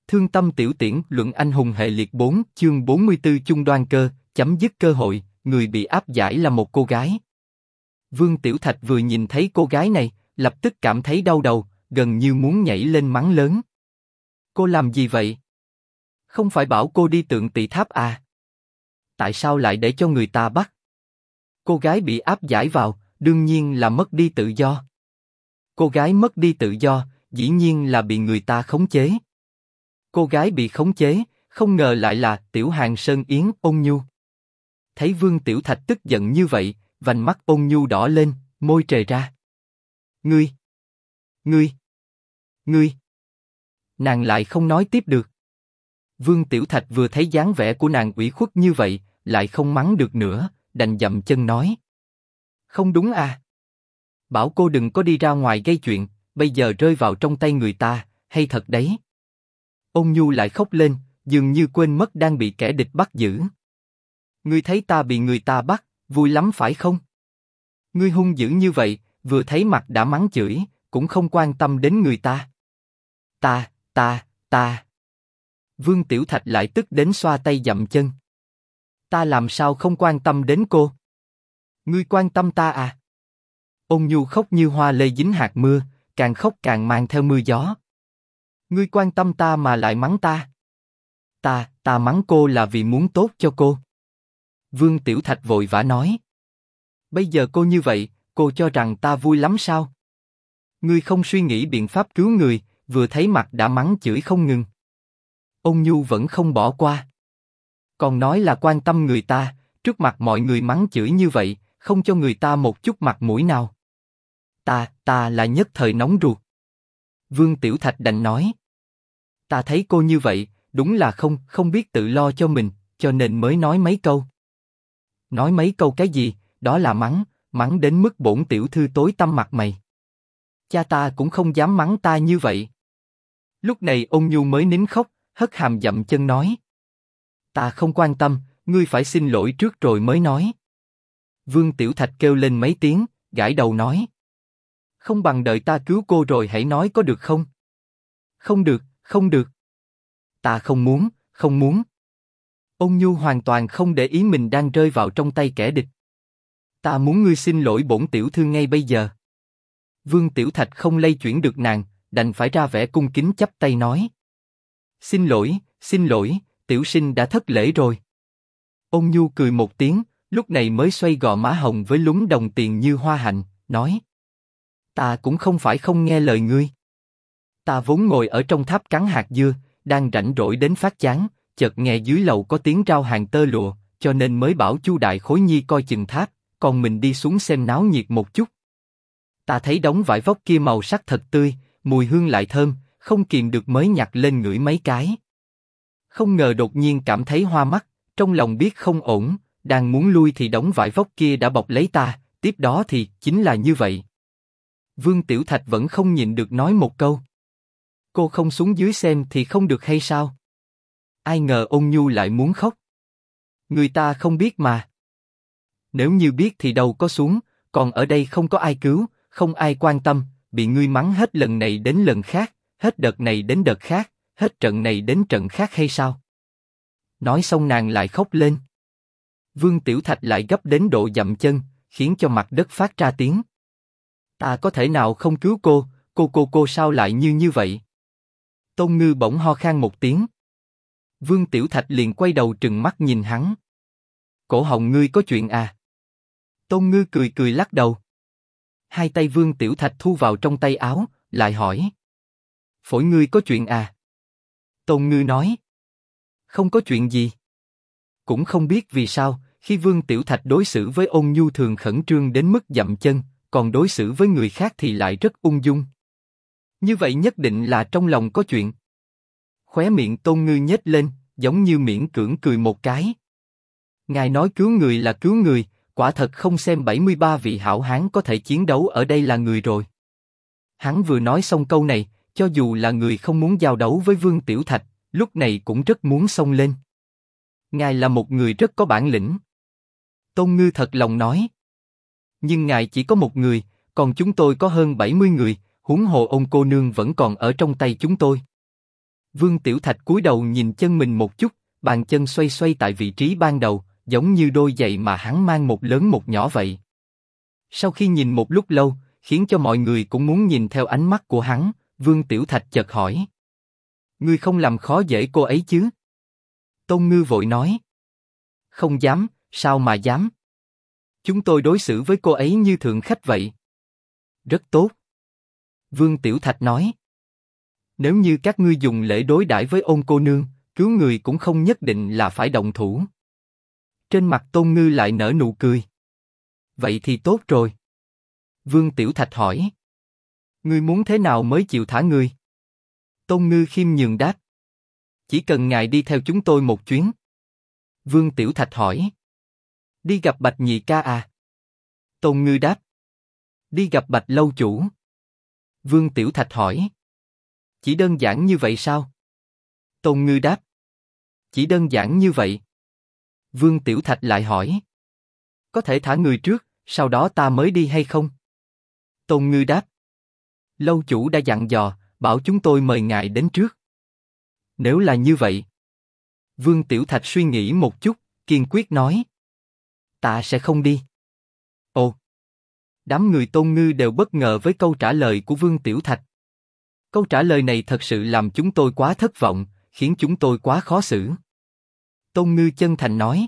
Thương tâm tiểu tiễn luận anh hùng hệ liệt 4 chương 44 chung đoan cơ, chấm dứt cơ hội, người bị áp giải là một cô gái. Vương Tiểu Thạch vừa nhìn thấy cô gái này, lập tức cảm thấy đau đầu, gần như muốn nhảy lên mắng lớn. Cô làm gì vậy? Không phải bảo cô đi Tượng Tỵ Tháp à? Tại sao lại để cho người ta bắt? Cô gái bị áp giải vào, đương nhiên là mất đi tự do. Cô gái mất đi tự do, dĩ nhiên là bị người ta khống chế. Cô gái bị khống chế, không ngờ lại là Tiểu Hàn Sơn Yến Ôn Nhu. Thấy Vương Tiểu Thạch tức giận như vậy, vành mắt Ôn Nhu đỏ lên, môi trề ra. Ngươi! Nàng lại không nói tiếp được. Vương Tiểu Thạch vừa thấy dáng vẻ của nàng ủy khuất như vậy, lại không mắng được nữa, đành dậm chân nói. Không đúng à? Bảo cô đừng có đi ra ngoài gây chuyện, bây giờ rơi vào trong tay người ta, hay thật đấy. Ôn Nhu lại khóc lên, dường như quên mất đang bị kẻ địch bắt giữ. Ngươi thấy ta bị người ta bắt, vui lắm phải không? Ngươi hung dữ như vậy, vừa thấy mặt đã mắng chửi, cũng không quan tâm đến người ta. Ta. Vương Tiểu Thạch lại tức đến xoa tay dậm chân. Ta làm sao không quan tâm đến cô? Ngươi quan tâm ta à? Ôn Nhu khóc như hoa lê dính hạt mưa, càng khóc càng mang theo mưa gió. Ngươi quan tâm ta mà lại mắng ta. Ta mắng cô là vì muốn tốt cho cô. Vương Tiểu Thạch vội vã nói. Bây giờ cô như vậy, cô cho rằng ta vui lắm sao? Ngươi không suy nghĩ biện pháp cứu người, vừa thấy mặt đã mắng chửi không ngừng. Ôn Nhu vẫn không bỏ qua. Còn nói là quan tâm người ta, trước mặt mọi người mắng chửi như vậy, không cho người ta một chút mặt mũi nào. Ta là nhất thời nóng ruột. Vương Tiểu Thạch đành nói. Ta thấy cô như vậy, đúng là không biết tự lo cho mình, cho nên mới nói mấy câu. Nói mấy câu cái gì, đó là mắng đến mức bổn tiểu thư tối tăm mặt mày. Cha ta cũng không dám mắng ta như vậy. Lúc này Ôn Nhu mới nín khóc, hất hàm dậm chân nói. Ta không quan tâm, ngươi phải xin lỗi trước rồi mới nói. Vương Tiểu Thạch kêu lên mấy tiếng, gãi đầu nói. Không bằng đợi ta cứu cô rồi hãy nói có được không? Không được. Ta không muốn. Ôn Nhu hoàn toàn không để ý mình đang rơi vào trong tay kẻ địch. Ta muốn ngươi xin lỗi bổn tiểu thư ngay bây giờ. Vương Tiểu Thạch không lay chuyển được nàng, đành phải ra vẻ cung kính chắp tay nói. Xin lỗi, tiểu sinh đã thất lễ rồi. Ôn Nhu cười một tiếng, lúc này mới xoay gò má hồng với lúm đồng tiền như hoa hạnh, nói. Ta cũng không phải không nghe lời ngươi. Ta vốn ngồi ở trong tháp cắn hạt dưa, đang rảnh rỗi đến phát chán, chợt nghe dưới lầu có tiếng rao hàng tơ lụa, cho nên mới bảo Chu Đại Khối Nhi coi chừng tháp, còn mình đi xuống xem náo nhiệt một chút. Ta thấy đống vải vóc kia màu sắc thật tươi, mùi hương lại thơm, không kìm được mới nhặt lên ngửi mấy cái. Không ngờ đột nhiên cảm thấy hoa mắt, trong lòng biết không ổn, đang muốn lui thì đống vải vóc kia đã bọc lấy ta, tiếp đó thì chính là như vậy. Vương Tiểu Thạch vẫn không nhịn được nói một câu. Cô không xuống dưới xem thì không được hay sao? Ai ngờ Ôn Nhu lại muốn khóc. Người ta không biết mà. Nếu như biết thì đâu có xuống, còn ở đây không có ai cứu, không ai quan tâm, bị ngươi mắng hết lần này đến lần khác, hết đợt này đến đợt khác, hết trận này đến trận khác hay sao? Nói xong nàng lại khóc lên. Vương Tiểu Thạch lại gấp đến độ dậm chân, khiến cho mặt đất phát ra tiếng. Ta có thể nào không cứu cô sao lại như vậy? Tôn Ngư bỗng ho khan một tiếng. Vương Tiểu Thạch liền quay đầu trừng mắt nhìn hắn. Cổ họng ngươi có chuyện à? Tôn Ngư cười lắc đầu. Hai tay Vương Tiểu Thạch thu vào trong tay áo, lại hỏi. Phổi ngươi có chuyện à? Tôn Ngư nói. Không có chuyện gì. Cũng không biết vì sao, khi Vương Tiểu Thạch đối xử với Ôn Nhu thường khẩn trương đến mức dậm chân, còn đối xử với người khác thì lại rất ung dung. Như vậy nhất định là trong lòng có chuyện. Khóe miệng Tôn Ngư nhếch lên, giống như miễn cưỡng cười một cái. Ngài nói cứu người là cứu người, quả thật không xem 73 vị hảo hán có thể chiến đấu ở đây là người rồi. Hắn vừa nói xong câu này, cho dù là người không muốn giao đấu với Vương Tiểu Thạch, lúc này cũng rất muốn xông lên. Ngài là một người rất có bản lĩnh. Tôn Ngư thật lòng nói. Nhưng ngài chỉ có một người, còn chúng tôi có hơn 70 người, huống hồ Ôn cô nương vẫn còn ở trong tay chúng tôi. Vương Tiểu Thạch cúi đầu nhìn chân mình một chút, bàn chân xoay xoay tại vị trí ban đầu, giống như đôi giày mà hắn mang một lớn một nhỏ vậy. Sau khi nhìn một lúc lâu, khiến cho mọi người cũng muốn nhìn theo ánh mắt của hắn, Vương Tiểu Thạch chợt hỏi. Ngươi không làm khó dễ cô ấy chứ? Tôn Ngư vội nói. Không dám, sao mà dám? Chúng tôi đối xử với cô ấy như thượng khách vậy. Rất tốt. Vương Tiểu Thạch nói. Nếu như các ngươi dùng lễ đối đãi với Ôn cô nương, cứu người cũng không nhất định là phải động thủ. Trên mặt Tôn Ngư lại nở nụ cười. Vậy thì tốt rồi. Vương Tiểu Thạch hỏi. Ngươi muốn thế nào mới chịu thả ngươi? Tôn Ngư khiêm nhường đáp. Chỉ cần ngài đi theo chúng tôi một chuyến. Vương Tiểu Thạch hỏi. Đi gặp Bạch Nhị ca à? Tôn Ngư đáp. Đi gặp Bạch lâu chủ. Vương Tiểu Thạch hỏi. Chỉ đơn giản như vậy sao? Tôn Ngư đáp. Chỉ đơn giản như vậy. Vương Tiểu Thạch lại hỏi. Có thể thả người trước, sau đó ta mới đi hay không? Tôn Ngư đáp. Lâu chủ đã dặn dò, bảo chúng tôi mời ngài đến trước. Nếu là như vậy. Vương Tiểu Thạch suy nghĩ một chút, kiên quyết nói. Ta sẽ không đi. Ồ. Đám người Tôn Ngư đều bất ngờ với câu trả lời của Vương Tiểu Thạch. Câu trả lời này thật sự làm chúng tôi quá thất vọng, khiến chúng tôi quá khó xử. Tôn Ngư chân thành nói.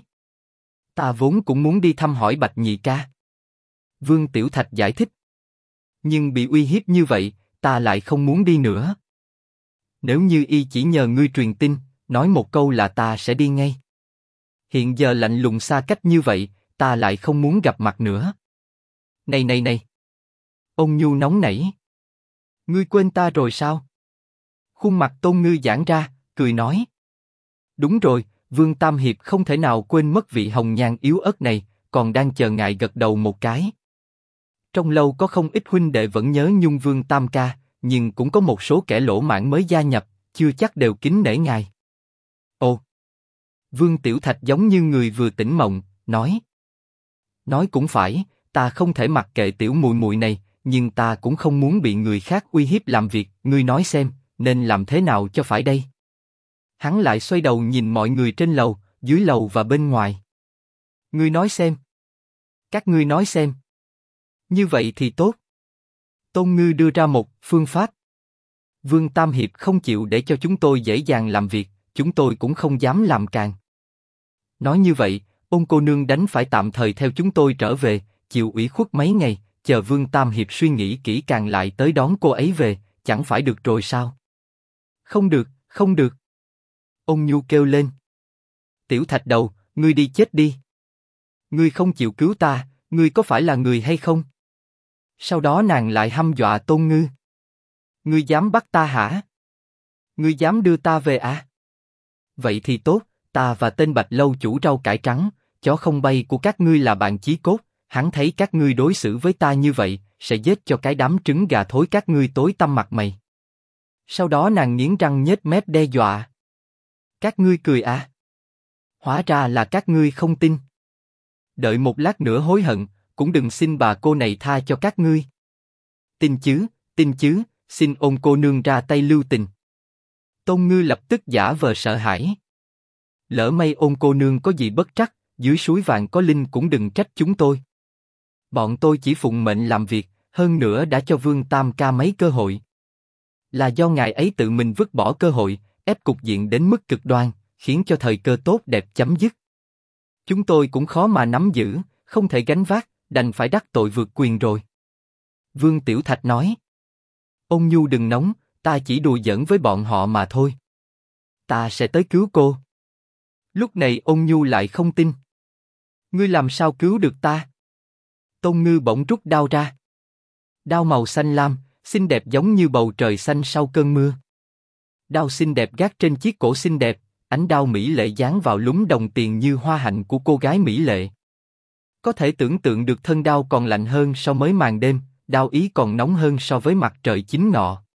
Ta vốn cũng muốn đi thăm hỏi Bạch Nhị ca. Vương Tiểu Thạch giải thích. Nhưng bị uy hiếp như vậy, ta lại không muốn đi nữa. Nếu như y chỉ nhờ ngươi truyền tin, nói một câu là ta sẽ đi ngay. Hiện giờ lạnh lùng xa cách như vậy, ta lại không muốn gặp mặt nữa. Này này này! Ôn Nhu nóng nảy. Ngươi quên ta rồi sao? Khuôn mặt Tôn Ngư giãn ra, cười nói. Đúng rồi, Vương Tam Hiệp không thể nào quên mất vị hồng nhan yếu ớt này, còn đang chờ ngài gật đầu một cái. Trong lâu có không ít huynh đệ vẫn nhớ nhung Vương Tam ca, nhưng cũng có một số kẻ lỗ mãng mới gia nhập, chưa chắc đều kính nể ngài. Ồ! Vương Tiểu Thạch giống như người vừa tỉnh mộng, nói. Nói cũng phải, ta không thể mặc kệ tiểu muội muội này, nhưng ta cũng không muốn bị người khác uy hiếp làm việc, ngươi nói xem, nên làm thế nào cho phải đây? Hắn lại xoay đầu nhìn mọi người trên lầu, dưới lầu và bên ngoài. Ngươi nói xem. Các ngươi nói xem. Như vậy thì tốt. Tôn Ngư đưa ra một phương pháp. Vương Tam Hiệp không chịu để cho chúng tôi dễ dàng làm việc, chúng tôi cũng không dám làm càng. Nói như vậy, Ôn cô nương đánh phải tạm thời theo chúng tôi trở về, chịu ủy khuất mấy ngày, chờ Vương Tam Hiệp suy nghĩ kỹ càng lại tới đón cô ấy về, chẳng phải được rồi sao? Không được, không được. Ôn Nhu kêu lên. Tiểu Thạch đầu, ngươi đi chết đi. Ngươi không chịu cứu ta, ngươi có phải là người hay không? Sau đó nàng lại hăm dọa Tôn Ngư. Ngươi dám bắt ta hả? Ngươi dám đưa ta về à? Vậy thì tốt, ta và tên Bạch lâu chủ rau cải trắng, chó không bay của các ngươi là bạn chí cốt, hắn thấy các ngươi đối xử với ta như vậy, sẽ giết cho cái đám trứng gà thối các ngươi tối tăm mặt mày. Sau đó nàng nghiến răng nhếch mép đe dọa. Các ngươi cười à? Hóa ra là các ngươi không tin. Đợi một lát nữa hối hận, cũng đừng xin bà cô này tha cho các ngươi. Tin chứ, xin Ôn cô nương ra tay lưu tình. Tôn Ngư lập tức giả vờ sợ hãi. Lỡ may Ôn cô nương có gì bất trắc, dưới suối vàng có linh cũng đừng trách chúng tôi. Bọn tôi chỉ phụng mệnh làm việc, hơn nữa đã cho Vương Tam ca mấy cơ hội. Là do ngài ấy tự mình vứt bỏ cơ hội, ép cục diện đến mức cực đoan, khiến cho thời cơ tốt đẹp chấm dứt. Chúng tôi cũng khó mà nắm giữ, không thể gánh vác, đành phải đắc tội vượt quyền rồi. Vương Tiểu Thạch nói. Ôn Nhu đừng nóng, ta chỉ đùa giỡn với bọn họ mà thôi. Ta sẽ tới cứu cô. Lúc này Ôn Nhu lại không tin. Ngươi làm sao cứu được ta? Tôn Ngư bỗng rút đao ra. Đao màu xanh lam, xinh đẹp giống như bầu trời xanh sau cơn mưa. Đao xinh đẹp gác trên chiếc cổ xinh đẹp, ánh đao mỹ lệ dán vào lúm đồng tiền như hoa hạnh của cô gái mỹ lệ. Có thể tưởng tượng được thân đao còn lạnh hơn so với màn đêm, đao ý còn nóng hơn so với mặt trời chính ngọ.